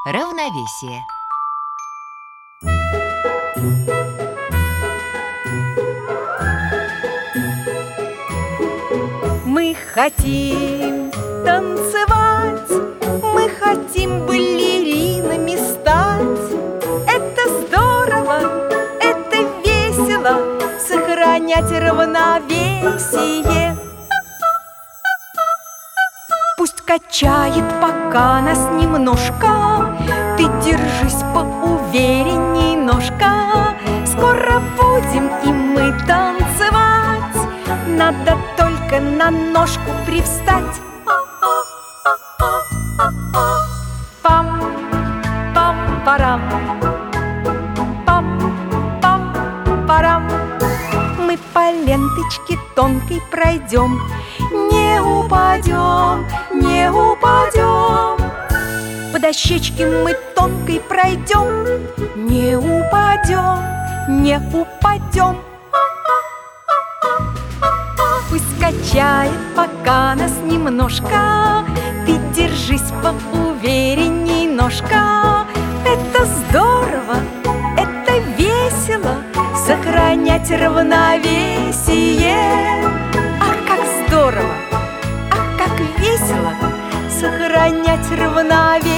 Равновесие. Мы хотим танцевать, мы хотим балеринами стать. Это здорово, это весело, сохранять равновесие. Пусть качает пока нас немножко, ты держись поуверенней, ножка. Скоро будем и мы танцевать, надо только на ножку привстать. Пам-пам-парам, пам-пам-парам. Мы по ленточке тонкой пройдем, не упадем, не упадем. По дощечке мы тонкой пройдем, не упадем, не упадем. Пусть качает пока нас немножко, ты держись поуверенней, ножка. Это здорово, это весело, сохранять равновесие. Ах, как здорово, ах, как весело, сохранять равновесие.